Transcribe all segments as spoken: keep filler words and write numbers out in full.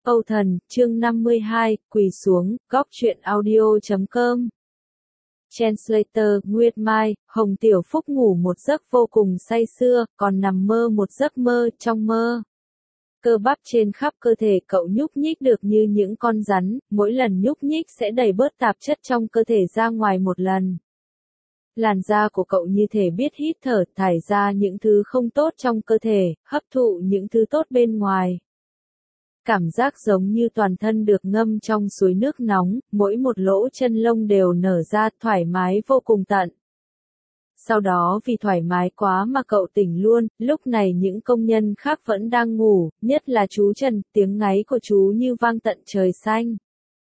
Âu Thần, chương năm mươi hai, quỳ xuống, góc truyện audio chấm com. Translator, Nguyệt Mai, Hồng Tiểu Phúc ngủ một giấc vô cùng say sưa, còn nằm mơ một giấc mơ, trong mơ. Cơ bắp trên khắp cơ thể cậu nhúc nhích được như những con rắn, mỗi lần nhúc nhích sẽ đẩy bớt tạp chất trong cơ thể ra ngoài một lần. Làn da của cậu như thể biết hít thở, thải ra những thứ không tốt trong cơ thể, hấp thụ những thứ tốt bên ngoài. Cảm giác giống như toàn thân được ngâm trong suối nước nóng, mỗi một lỗ chân lông đều nở ra, thoải mái vô cùng tận. Sau đó vì thoải mái quá mà cậu tỉnh luôn, lúc này những công nhân khác vẫn đang ngủ, nhất là chú Trần, tiếng ngáy của chú như vang tận trời xanh.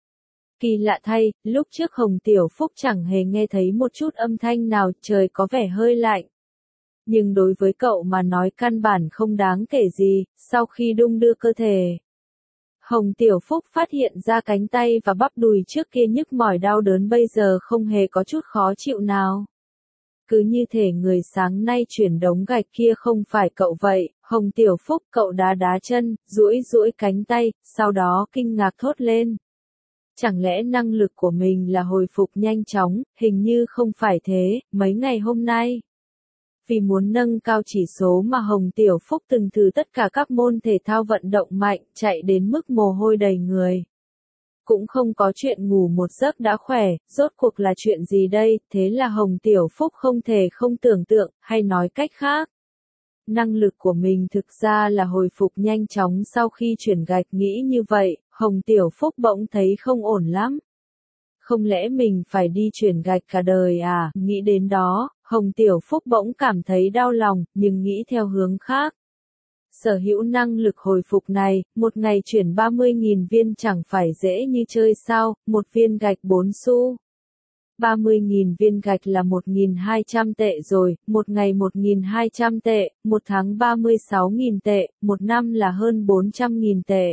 Kỳ lạ thay, lúc trước Hồng Tiểu Phúc chẳng hề nghe thấy một chút âm thanh nào, trời có vẻ hơi lạnh. Nhưng đối với cậu mà nói căn bản không đáng kể gì, sau khi đung đưa cơ thể. Hồng Tiểu Phúc phát hiện ra cánh tay và bắp đùi trước kia nhức mỏi đau đớn bây giờ không hề có chút khó chịu nào. Cứ như thể người sáng nay chuyển đống gạch kia không phải cậu vậy, Hồng Tiểu Phúc cậu đá đá chân, duỗi duỗi cánh tay, sau đó kinh ngạc thốt lên. Chẳng lẽ năng lực của mình là hồi phục nhanh chóng, hình như không phải thế, mấy ngày hôm nay. Vì muốn nâng cao chỉ số mà Hồng Tiểu Phúc từng thử tất cả các môn thể thao vận động mạnh, chạy đến mức mồ hôi đầy người. Cũng không có chuyện ngủ một giấc đã khỏe, rốt cuộc là chuyện gì đây, thế là Hồng Tiểu Phúc không thể không tưởng tượng, hay nói cách khác. Năng lực của mình thực ra là hồi phục nhanh chóng sau khi chuyển gạch, nghĩ như vậy, Hồng Tiểu Phúc bỗng thấy không ổn lắm. Không lẽ mình phải đi chuyển gạch cả đời à, nghĩ đến đó, Hồng Tiểu Phúc bỗng cảm thấy đau lòng, nhưng nghĩ theo hướng khác. Sở hữu năng lực hồi phục này, một ngày chuyển ba mươi nghìn viên chẳng phải dễ như chơi sao, một viên gạch bốn xu. ba mươi nghìn viên gạch là một nghìn hai trăm tệ rồi, một ngày một nghìn hai trăm tệ, một tháng ba mươi sáu nghìn tệ, một năm là hơn bốn trăm nghìn tệ.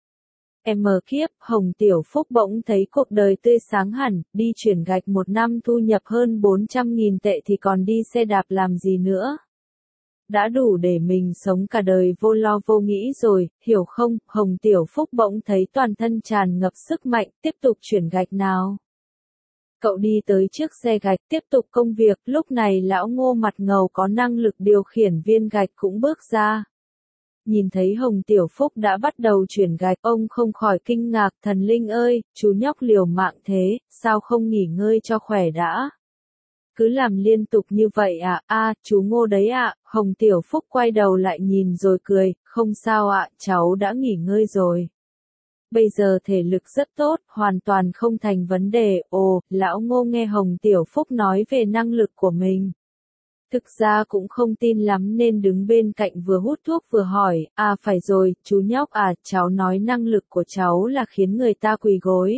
Em mờ kiếp, Hồng Tiểu Phúc bỗng thấy cuộc đời tươi sáng hẳn, đi chuyển gạch một năm thu nhập hơn bốn trăm nghìn tệ thì còn đi xe đạp làm gì nữa. Đã đủ để mình sống cả đời vô lo vô nghĩ rồi, hiểu không, Hồng Tiểu Phúc bỗng thấy toàn thân tràn ngập sức mạnh, tiếp tục chuyển gạch nào. Cậu đi tới trước xe gạch tiếp tục công việc, lúc này lão Ngô mặt ngầu có năng lực điều khiển viên gạch cũng bước ra. Nhìn thấy Hồng Tiểu Phúc đã bắt đầu chuyển gạch, ông không khỏi kinh ngạc, thần linh ơi, chú nhóc liều mạng thế, sao không nghỉ ngơi cho khỏe đã. Cứ làm liên tục như vậy à, a chú Ngô đấy ạ, à. Hồng Tiểu Phúc quay đầu lại nhìn rồi cười, không sao ạ, à, cháu đã nghỉ ngơi rồi. Bây giờ thể lực rất tốt, hoàn toàn không thành vấn đề, ồ, lão Ngô nghe Hồng Tiểu Phúc nói về năng lực của mình. Thực ra cũng không tin lắm nên đứng bên cạnh vừa hút thuốc vừa hỏi, à phải rồi, chú nhóc à, cháu nói năng lực của cháu là khiến người ta quỳ gối.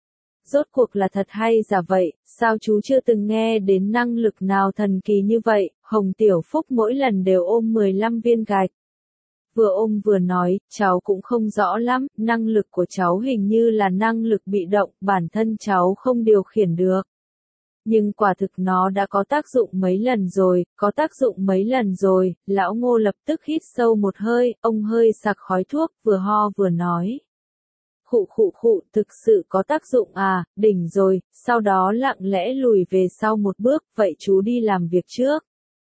Rốt cuộc là thật hay giả vậy, sao chú chưa từng nghe đến năng lực nào thần kỳ như vậy, Hồng Tiểu Phúc mỗi lần đều ôm mười lăm viên gạch. Vừa ôm vừa nói, cháu cũng không rõ lắm, năng lực của cháu hình như là năng lực bị động, bản thân cháu không điều khiển được. Nhưng quả thực nó đã có tác dụng mấy lần rồi, có tác dụng mấy lần rồi, lão Ngô lập tức hít sâu một hơi, ông hơi sặc khói thuốc, vừa ho vừa nói. Khụ khụ khụ, thực sự có tác dụng à, đỉnh rồi, sau đó lặng lẽ lùi về sau một bước, vậy chú đi làm việc trước.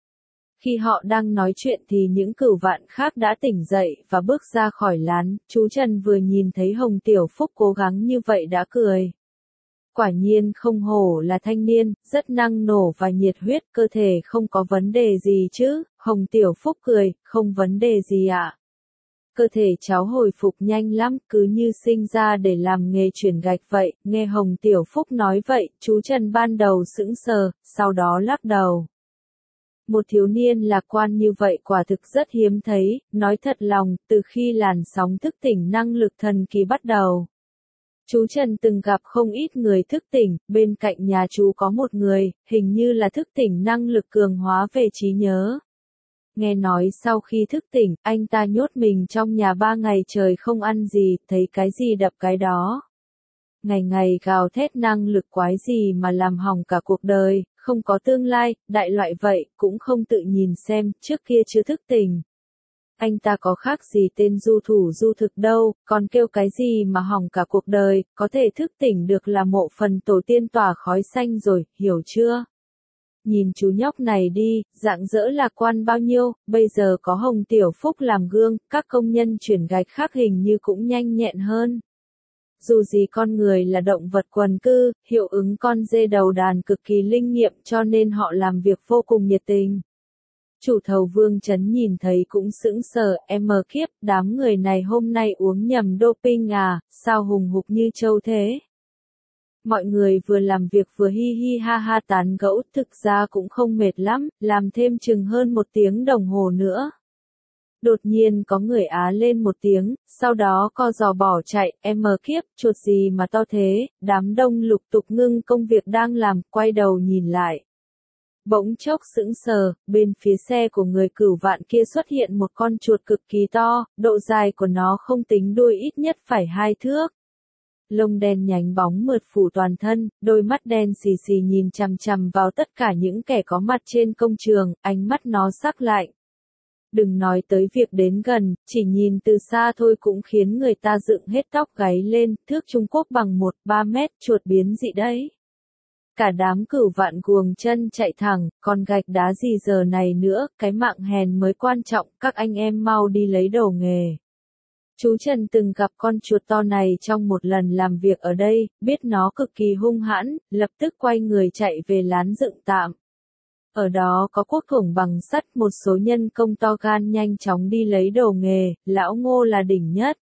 Khi họ đang nói chuyện thì những cửu vạn khác đã tỉnh dậy và bước ra khỏi lán, chú Trần vừa nhìn thấy Hồng Tiểu Phúc cố gắng như vậy đã cười. Quả nhiên không hổ là thanh niên, rất năng nổ và nhiệt huyết, cơ thể không có vấn đề gì chứ, Hồng Tiểu Phúc cười, không vấn đề gì ạ. À? Cơ thể cháu hồi phục nhanh lắm, cứ như sinh ra để làm nghề chuyển gạch vậy, nghe Hồng Tiểu Phúc nói vậy, chú Trần ban đầu sững sờ, sau đó lắc đầu. Một thiếu niên lạc quan như vậy quả thực rất hiếm thấy, nói thật lòng, từ khi làn sóng thức tỉnh năng lực thần kỳ bắt đầu. Chú Trần từng gặp không ít người thức tỉnh, bên cạnh nhà chú có một người, hình như là thức tỉnh năng lực cường hóa về trí nhớ. Nghe nói sau khi thức tỉnh, anh ta nhốt mình trong nhà ba ngày trời không ăn gì, thấy cái gì đập cái đó. Ngày ngày gào thét năng lực quái gì mà làm hỏng cả cuộc đời, không có tương lai, đại loại vậy, cũng không tự nhìn xem, trước kia chưa thức tỉnh. anh ta có khác gì tên du thủ du thực đâu, còn kêu cái gì mà hỏng cả cuộc đời, có thể thức tỉnh được là mộ phần tổ tiên tỏa khói xanh rồi, hiểu chưa? Nhìn chú nhóc này đi, rạng rỡ lạc quan bao nhiêu, bây giờ có Hồng Tiểu Phúc làm gương, các công nhân chuyển gạch khác hình như cũng nhanh nhẹn hơn. Dù gì con người là động vật quần cư, hiệu ứng con dê đầu đàn cực kỳ linh nghiệm cho nên họ làm việc vô cùng nhiệt tình. Chủ thầu Vương Chấn nhìn thấy cũng sững sờ, em mờ kiếp, đám người này hôm nay uống nhầm doping à, sao hùng hục như trâu thế? Mọi người vừa làm việc vừa hi hi ha ha tán gẫu, thực ra cũng không mệt lắm, làm thêm chừng hơn một tiếng đồng hồ nữa. Đột nhiên có người á lên một tiếng, sau đó co giò bỏ chạy, em mờ kiếp, chuột gì mà to thế, đám đông lục tục ngưng công việc đang làm, quay đầu nhìn lại. Bỗng chốc sững sờ, bên phía xe của người cửu vạn kia xuất hiện một con chuột cực kỳ to, độ dài của nó không tính đuôi ít nhất phải hai thước. Lông đen nhánh bóng mượt phủ toàn thân, đôi mắt đen xì xì nhìn chằm chằm vào tất cả những kẻ có mặt trên công trường, ánh mắt nó sắc lạnh. Đừng nói tới việc đến gần, chỉ nhìn từ xa thôi cũng khiến người ta dựng hết tóc gáy lên, thước Trung Quốc bằng một ba mét, chuột biến dị đấy. Cả đám cửu vạn guồng chân chạy thẳng, còn gạch đá gì giờ này nữa, cái mạng hèn mới quan trọng, các anh em mau đi lấy đồ nghề. Chú Trần từng gặp con chuột to này trong một lần làm việc ở đây, biết nó cực kỳ hung hãn, lập tức quay người chạy về lán dựng tạm. Ở đó có cuốc thủng bằng sắt, một số nhân công to gan nhanh chóng đi lấy đồ nghề, lão Ngô là đỉnh nhất.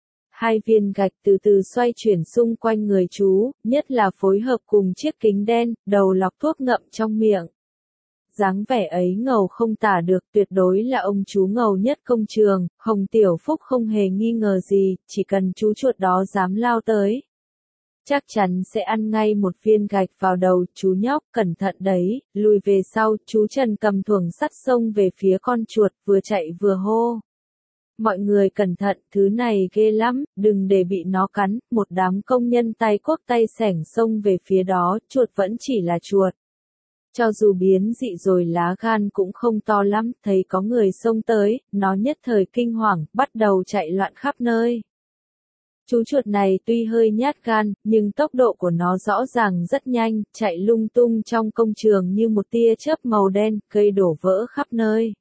Hai viên gạch từ từ xoay chuyển xung quanh người chú, nhất là phối hợp cùng chiếc kính đen, đầu lọc thuốc ngậm trong miệng. Dáng vẻ ấy ngầu không tả được, tuyệt đối là ông chú ngầu nhất công trường, Hồng Tiểu Phúc không hề nghi ngờ gì, chỉ cần chú chuột đó dám lao tới. Chắc chắn sẽ ăn ngay một viên gạch vào đầu, chú nhóc, cẩn thận đấy, lùi về sau, chú Trần cầm thuồng sắt xông về phía con chuột, vừa chạy vừa hô. Mọi người cẩn thận, thứ này ghê lắm, đừng để bị nó cắn, một đám công nhân tay cuốc tay xẻng xông về phía đó, chuột vẫn chỉ là chuột. Cho dù biến dị rồi lá gan cũng không to lắm, thấy có người xông tới, nó nhất thời kinh hoàng, bắt đầu chạy loạn khắp nơi. Chú chuột này tuy hơi nhát gan, nhưng tốc độ của nó rõ ràng rất nhanh, chạy lung tung trong công trường như một tia chớp màu đen, cây đổ vỡ khắp nơi.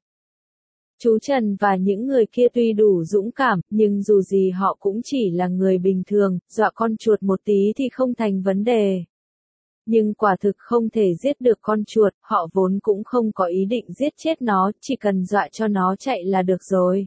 Chú Trần và những người kia tuy đủ dũng cảm, nhưng dù gì họ cũng chỉ là người bình thường, dọa con chuột một tí thì không thành vấn đề. Nhưng quả thực không thể giết được con chuột, họ vốn cũng không có ý định giết chết nó, chỉ cần dọa cho nó chạy là được rồi.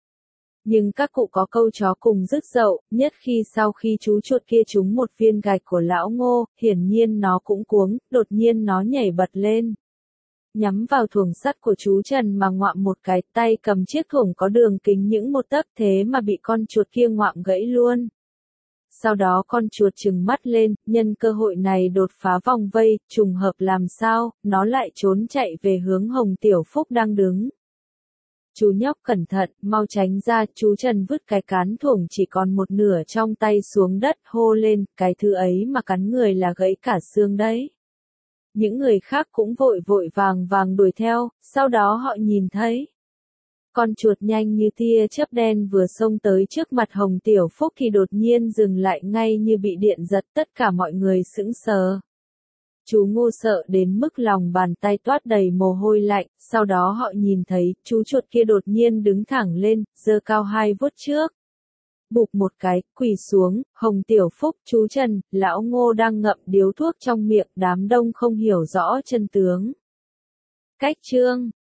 Nhưng các cụ có câu chó cùng rứt dậu, nhất khi sau khi chú chuột kia trúng một viên gạch của lão Ngô, hiển nhiên nó cũng cuống, đột nhiên nó nhảy bật lên. Nhắm vào thuồng sắt của chú Trần mà ngoạm một cái, tay cầm chiếc thuồng có đường kính những một tấc, thế mà bị con chuột kia ngoạm gãy luôn. Sau đó con chuột trừng mắt lên, nhân cơ hội này đột phá vòng vây, trùng hợp làm sao, nó lại trốn chạy về hướng Hồng Tiểu Phúc đang đứng. Chú nhóc cẩn thận, mau tránh ra, chú Trần vứt cái cán thuồng chỉ còn một nửa trong tay xuống đất, hô lên, cái thứ ấy mà cắn người là gãy cả xương đấy. Những người khác cũng vội vội vàng vàng đuổi theo, sau đó họ nhìn thấy. Con chuột nhanh như tia chớp đen vừa xông tới trước mặt Hồng Tiểu Phúc thì đột nhiên dừng lại ngay như bị điện giật, tất cả mọi người sững sờ. Chú Ngô sợ đến mức lòng bàn tay toát đầy mồ hôi lạnh, sau đó họ nhìn thấy, chú chuột kia đột nhiên đứng thẳng lên, giơ cao hai vuốt trước. Bụp một cái, quỳ xuống, Hồng Tiểu Phúc, chú Trần, lão Ngô đang ngậm điếu thuốc trong miệng, đám đông không hiểu rõ chân tướng. Cách chương